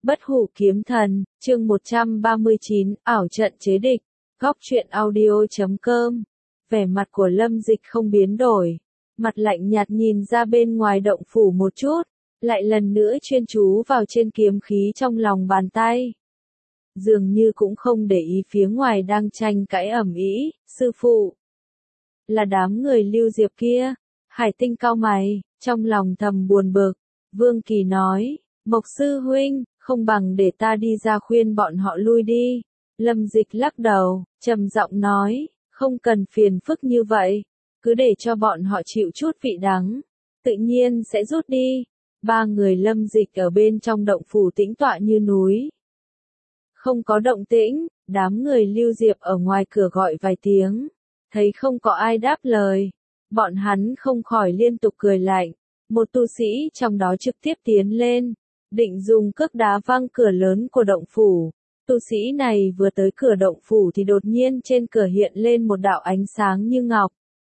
Bất hủ kiếm thần, chương 139, ảo trận chế địch, góc truyện audio.com. Vẻ mặt của Lâm Dịch không biến đổi, mặt lạnh nhạt nhìn ra bên ngoài động phủ một chút, lại lần nữa chuyên chú vào trên kiếm khí trong lòng bàn tay. Dường như cũng không để ý phía ngoài đang tranh cãi ầm ĩ, sư phụ. Là đám người Lưu Diệp kia. Hải Tinh cau mày, trong lòng thầm buồn bực. Vương Kỳ nói, Mộc sư huynh, không bằng để ta đi ra khuyên bọn họ lui đi. Lâm Dịch lắc đầu, trầm giọng nói, không cần phiền phức như vậy, cứ để cho bọn họ chịu chút vị đắng, tự nhiên sẽ rút đi. Ba người Lâm Dịch ở bên trong động phủ tĩnh tọa như núi. Không có động tĩnh, đám người Lưu Diệp ở ngoài cửa gọi vài tiếng, thấy không có ai đáp lời, bọn hắn không khỏi liên tục cười lạnh. Một tu sĩ trong đó trực tiếp tiến lên, định dùng cước đá văng cửa lớn của động phủ. Tu sĩ này vừa tới cửa động phủ thì đột nhiên trên cửa hiện lên một đạo ánh sáng như ngọc.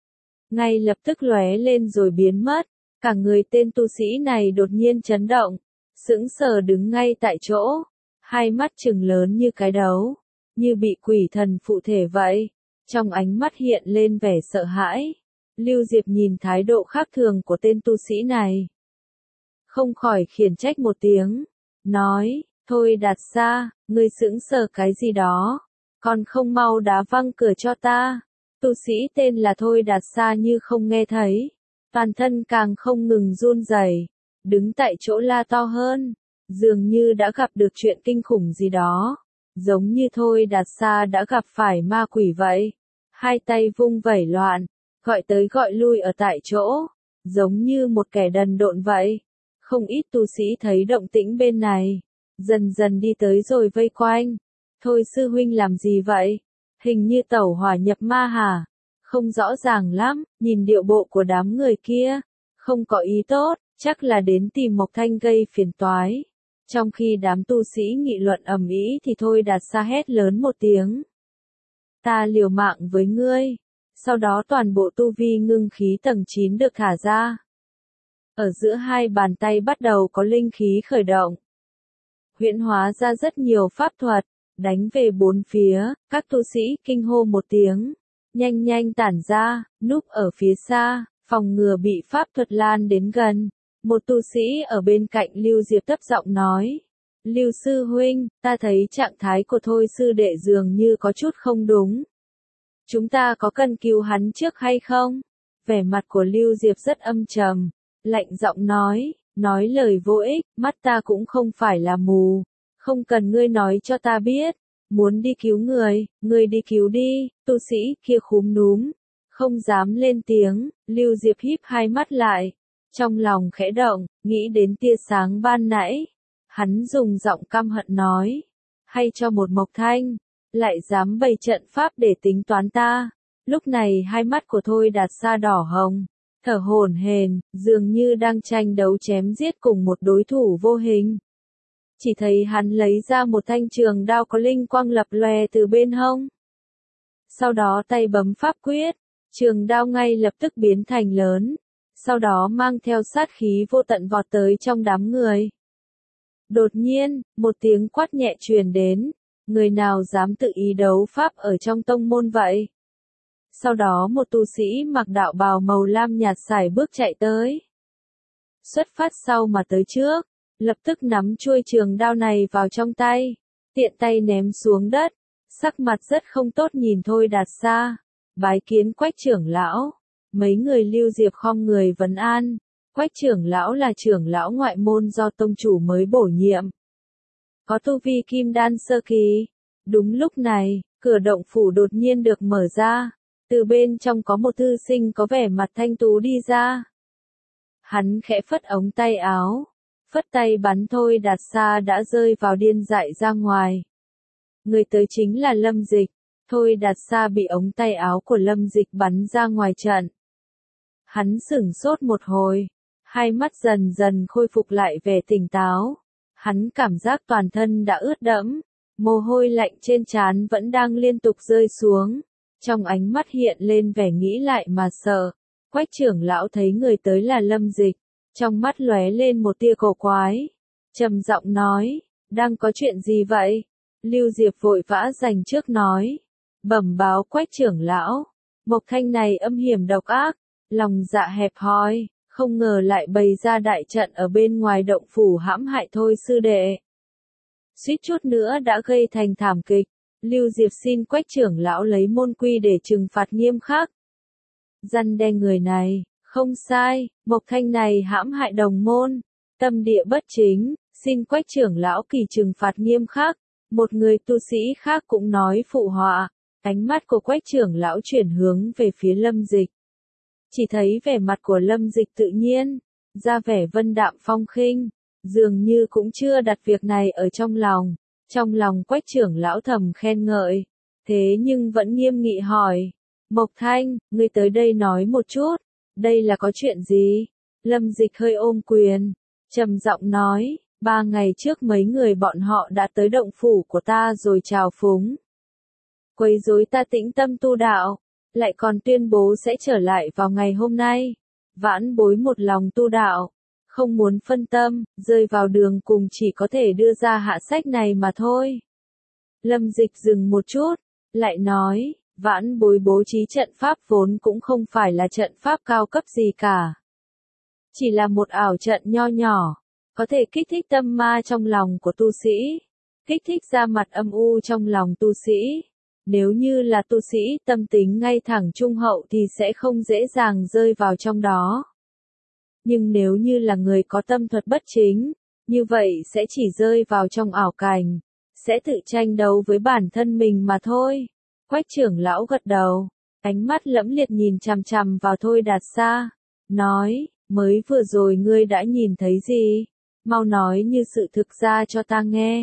Ngay lập tức lóe lên rồi biến mất, cả người tên tu sĩ này đột nhiên chấn động, sững sờ đứng ngay tại chỗ, hai mắt trừng lớn như cái đấu, như bị quỷ thần phụ thể vậy, trong ánh mắt hiện lên vẻ sợ hãi. Lưu Diệp nhìn thái độ khác thường của tên tu sĩ này, không khỏi khiển trách một tiếng, nói, thôi Đạt Sa, ngươi sững sờ cái gì đó, còn không mau đá văng cửa cho ta. Tu sĩ tên là Thôi Đạt Sa như không nghe thấy, toàn thân càng không ngừng run rẩy, đứng tại chỗ la to hơn, dường như đã gặp được chuyện kinh khủng gì đó, giống như Thôi Đạt Sa đã gặp phải ma quỷ vậy, hai tay vung vẩy loạn, gọi tới gọi lui ở tại chỗ, giống như một kẻ đần độn vậy. Không ít tu sĩ thấy động tĩnh bên này, dần dần đi tới rồi vây quanh. Thôi sư huynh làm gì vậy? Hình như tẩu hỏa nhập ma hả? Không rõ ràng lắm, nhìn điệu bộ của đám người kia, không có ý tốt, chắc là đến tìm Mộc Thanh gây phiền toái. Trong khi đám tu sĩ nghị luận ầm ĩ thì Thôi Đạt Sa hét lớn một tiếng. Ta liều mạng với ngươi. Sau đó toàn bộ tu vi ngưng khí tầng 9 được thả ra. Ở giữa hai bàn tay bắt đầu có linh khí khởi động. Huyễn hóa ra rất nhiều pháp thuật, đánh về bốn phía, các tu sĩ kinh hô một tiếng, nhanh nhanh tản ra, núp ở phía xa, phòng ngừa bị pháp thuật lan đến gần. Một tu sĩ ở bên cạnh Lưu Diệp thấp giọng nói, Lưu sư huynh, ta thấy trạng thái của Thôi sư đệ dường như có chút không đúng. Chúng ta có cần cứu hắn trước hay không? Vẻ mặt của Lưu Diệp rất âm trầm, lạnh giọng nói lời vô ích, mắt ta cũng không phải là mù, không cần ngươi nói cho ta biết, muốn đi cứu người đi cứu đi. Tu sĩ kia khúm núm, không dám lên tiếng. Lưu Diệp híp hai mắt lại, trong lòng khẽ động, nghĩ đến tia sáng ban nãy, hắn dùng giọng căm hận nói, hay cho một Mộc Thanh, lại dám bày trận pháp để tính toán ta. Lúc này hai mắt của Thôi Đạt Sa đỏ hồng, thở hổn hển, dường như đang tranh đấu chém giết cùng một đối thủ vô hình. Chỉ thấy hắn lấy ra một thanh trường đao có linh quang lập lòe từ bên hông. Sau đó tay bấm pháp quyết, trường đao ngay lập tức biến thành lớn, sau đó mang theo sát khí vô tận vọt tới trong đám người. Đột nhiên, một tiếng quát nhẹ truyền đến, người nào dám tự ý đấu pháp ở trong tông môn vậy? Sau đó một tu sĩ mặc đạo bào màu lam nhạt sải bước chạy tới. Xuất phát sau mà tới trước, lập tức nắm chuôi trường đao này vào trong tay, tiện tay ném xuống đất, sắc mặt rất không tốt nhìn Thôi Đạt Sa, bái kiến Quách trưởng lão. Mấy người Lưu Diệp khom người vấn an, Quách trưởng lão là trưởng lão ngoại môn do tông chủ mới bổ nhiệm. Có tu vi kim đan sơ kỳ. Đúng lúc này, cửa động phủ đột nhiên được mở ra, từ bên trong có một thư sinh có vẻ mặt thanh tú đi ra. Hắn khẽ phất ống tay áo, phất tay bắn Thôi Đạt Sa đã rơi vào điên dại ra ngoài. Người tới chính là Lâm Dịch. Thôi Đạt Sa bị ống tay áo của Lâm Dịch bắn ra ngoài trận. Hắn sửng sốt một hồi, hai mắt dần dần khôi phục lại vẻ tỉnh táo. Hắn cảm giác toàn thân đã ướt đẫm, mồ hôi lạnh trên trán vẫn đang liên tục rơi xuống. Trong ánh mắt hiện lên vẻ nghĩ lại mà sợ. Quách trưởng lão thấy người tới là Lâm Dịch, trong mắt lóe lên một tia cổ quái, trầm giọng nói, Đang có chuyện gì vậy? Lưu Diệp vội vã giành trước nói. Bẩm báo Quách trưởng lão. Mộc Thanh này âm hiểm độc ác, lòng dạ hẹp hòi, không ngờ lại bày ra đại trận ở bên ngoài động phủ hãm hại Thôi sư đệ. Suýt chút nữa đã gây thành thảm kịch. Lưu Diệp xin Quách trưởng lão lấy môn quy để trừng phạt nghiêm khắc. Răn đe người này, không sai, Mộc Thanh này hãm hại đồng môn, tâm địa bất chính, xin Quách trưởng lão kỳ trừng phạt nghiêm khắc. Một người tu sĩ khác cũng nói phụ họa, ánh mắt của Quách trưởng lão chuyển hướng về phía Lâm Dịch. Chỉ thấy vẻ mặt của Lâm Dịch tự nhiên, ra vẻ vân đạm phong khinh, dường như cũng chưa đặt việc này ở trong lòng. Trong lòng Quách trưởng lão thầm khen ngợi, thế nhưng vẫn nghiêm nghị hỏi. Mộc Thanh, ngươi tới đây nói một chút, đây là có chuyện gì? Lâm Dịch hơi ôm quyền, trầm giọng nói, 3 ngày trước mấy người bọn họ đã tới động phủ của ta rồi trào phúng. Quấy rối ta tĩnh tâm tu đạo, lại còn tuyên bố sẽ trở lại vào ngày hôm nay. Vãn bối một lòng tu đạo, không muốn phân tâm, rơi vào đường cùng chỉ có thể đưa ra hạ sách này mà thôi. Lâm Dịch dừng một chút, lại nói, vãn bối bố trí trận pháp vốn cũng không phải là trận pháp cao cấp gì cả. Chỉ là một ảo trận nho nhỏ, có thể kích thích tâm ma trong lòng của tu sĩ, kích thích ra mặt âm u trong lòng tu sĩ. Nếu như là tu sĩ tâm tính ngay thẳng trung hậu thì sẽ không dễ dàng rơi vào trong đó. Nhưng nếu như là người có tâm thuật bất chính, như vậy sẽ chỉ rơi vào trong ảo cảnh, sẽ tự tranh đấu với bản thân mình mà thôi. Quách trưởng lão gật đầu, ánh mắt lẫm liệt nhìn chằm chằm vào Thôi Đạt Sa, nói, mới vừa rồi ngươi đã nhìn thấy gì? Mau nói như sự thực ra cho ta nghe.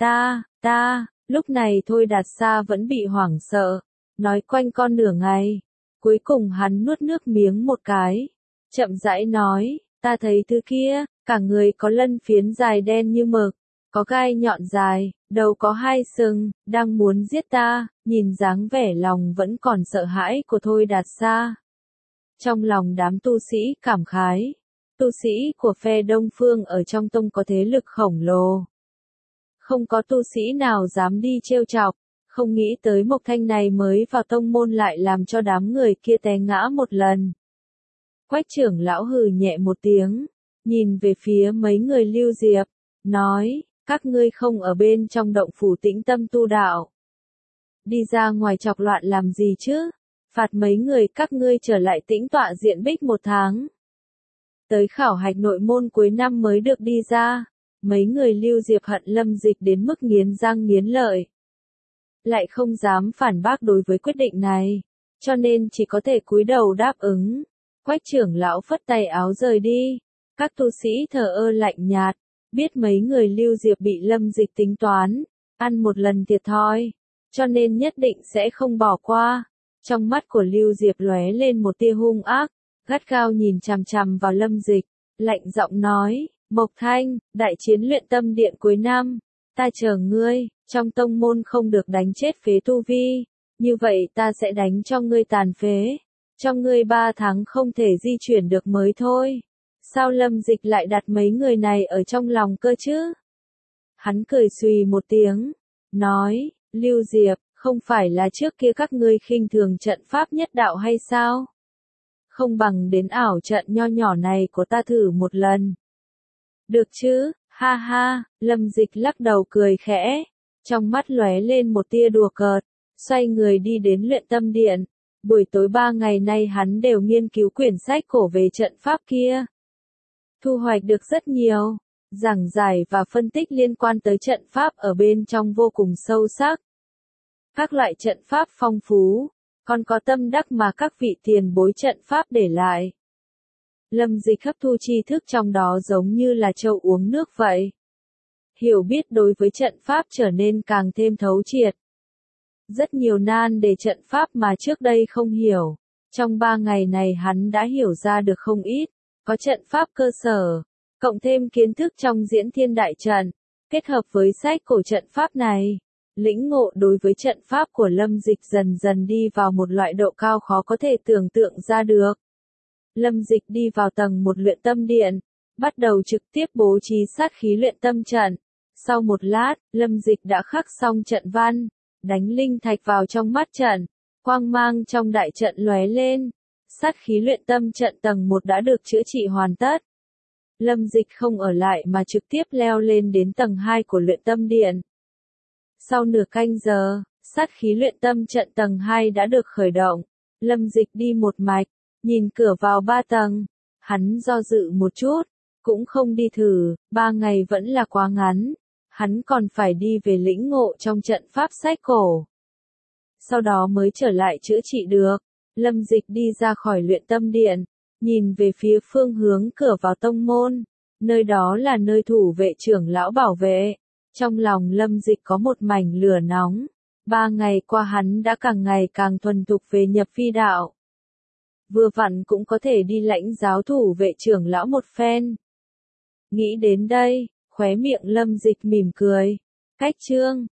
Lúc này Thôi Đạt Sa vẫn bị hoảng sợ, nói quanh con nửa ngày. Cuối cùng hắn nuốt nước miếng một cái, chậm rãi nói, ta thấy thứ kia, cả người có lân phiến dài đen như mực, có gai nhọn dài, đầu có 2 sừng, đang muốn giết ta, nhìn dáng vẻ lòng vẫn còn sợ hãi của Thôi Đạt Sa. Trong lòng đám tu sĩ cảm khái, tu sĩ của phe Đông Phương ở trong tông có thế lực khổng lồ. Không có tu sĩ nào dám đi trêu chọc, không nghĩ tới Mộc Thanh này mới vào tông môn lại làm cho đám người kia té ngã một lần. Quách trưởng lão hừ nhẹ một tiếng, nhìn về phía mấy người Lưu Diệp, nói, các ngươi không ở bên trong động phủ tĩnh tâm tu đạo. Đi ra ngoài chọc loạn làm gì chứ? Phạt mấy người các ngươi trở lại tĩnh tọa diện bích 1 tháng. Tới khảo hạch nội môn cuối năm mới được đi ra. Mấy người Lưu Diệp hận Lâm Dịch đến mức nghiến răng nghiến lợi. Lại không dám phản bác đối với quyết định này, cho nên chỉ có thể cúi đầu đáp ứng. Quách trưởng lão phất tay áo rời đi. Các tu sĩ thờ ơ lạnh nhạt, biết mấy người Lưu Diệp bị Lâm Dịch tính toán, ăn một lần thiệt thòi, cho nên nhất định sẽ không bỏ qua. Trong mắt của Lưu Diệp lóe lên một tia hung ác, gắt gao nhìn chằm chằm vào Lâm Dịch, lạnh giọng nói, Mộc Thanh, đại chiến luyện tâm điện cuối năm, ta chờ ngươi, trong tông môn không được đánh chết phế tu vi, như vậy ta sẽ đánh cho ngươi tàn phế, cho ngươi 3 tháng không thể di chuyển được mới thôi. Sao Lâm Dịch lại đặt mấy người này ở trong lòng cơ chứ? Hắn cười xùy một tiếng, nói, Lưu Diệp, không phải là trước kia các ngươi khinh thường trận pháp nhất đạo hay sao? Không bằng đến ảo trận nho nhỏ này của ta thử một lần. Được chứ, ha ha, Lâm Dịch lắc đầu cười khẽ, trong mắt lóe lên một tia đùa cợt, xoay người đi đến luyện tâm điện. Buổi tối 3 ngày nay hắn đều nghiên cứu quyển sách cổ về trận pháp kia. Thu hoạch được rất nhiều, giảng giải và phân tích liên quan tới trận pháp ở bên trong vô cùng sâu sắc. Các loại trận pháp phong phú, còn có tâm đắc mà các vị tiền bối trận pháp để lại. Lâm Dịch hấp thu tri thức trong đó giống như là trâu uống nước vậy. Hiểu biết đối với trận pháp trở nên càng thêm thấu triệt. Rất nhiều nan đề trận pháp mà trước đây không hiểu. Trong 3 ngày này hắn đã hiểu ra được không ít. Có trận pháp cơ sở, cộng thêm kiến thức trong diễn thiên đại trận, kết hợp với sách cổ trận pháp này. Lĩnh ngộ đối với trận pháp của Lâm Dịch dần dần đi vào một loại độ cao khó có thể tưởng tượng ra được. Lâm Dịch đi vào tầng 1 luyện tâm điện, bắt đầu trực tiếp bố trí sát khí luyện tâm trận. Sau một lát, Lâm Dịch đã khắc xong trận văn, đánh linh thạch vào trong mắt trận, quang mang trong đại trận lóe lên. Sát khí luyện tâm trận tầng 1 đã được chữa trị hoàn tất. Lâm Dịch không ở lại mà trực tiếp leo lên đến tầng 2 của luyện tâm điện. Sau nửa canh giờ, sát khí luyện tâm trận tầng 2 đã được khởi động. Lâm Dịch đi một mạch, nhìn cửa vào 3 tầng. Hắn do dự một chút, cũng không đi thử, 3 ngày vẫn là quá ngắn. Hắn còn phải đi về lĩnh ngộ trong trận pháp sách cổ. Sau đó mới trở lại chữa trị được. Lâm Dịch đi ra khỏi luyện tâm điện, nhìn về phía phương hướng cửa vào tông môn. Nơi đó là nơi thủ vệ trưởng lão bảo vệ. Trong lòng Lâm Dịch có một mảnh lửa nóng. 3 ngày qua hắn đã càng ngày càng thuần thục về nhập phi đạo. Vừa vặn cũng có thể đi lãnh giáo thủ vệ trưởng lão một phen. Nghĩ đến đây, khóe miệng Lâm Dịch mỉm cười. Cách chương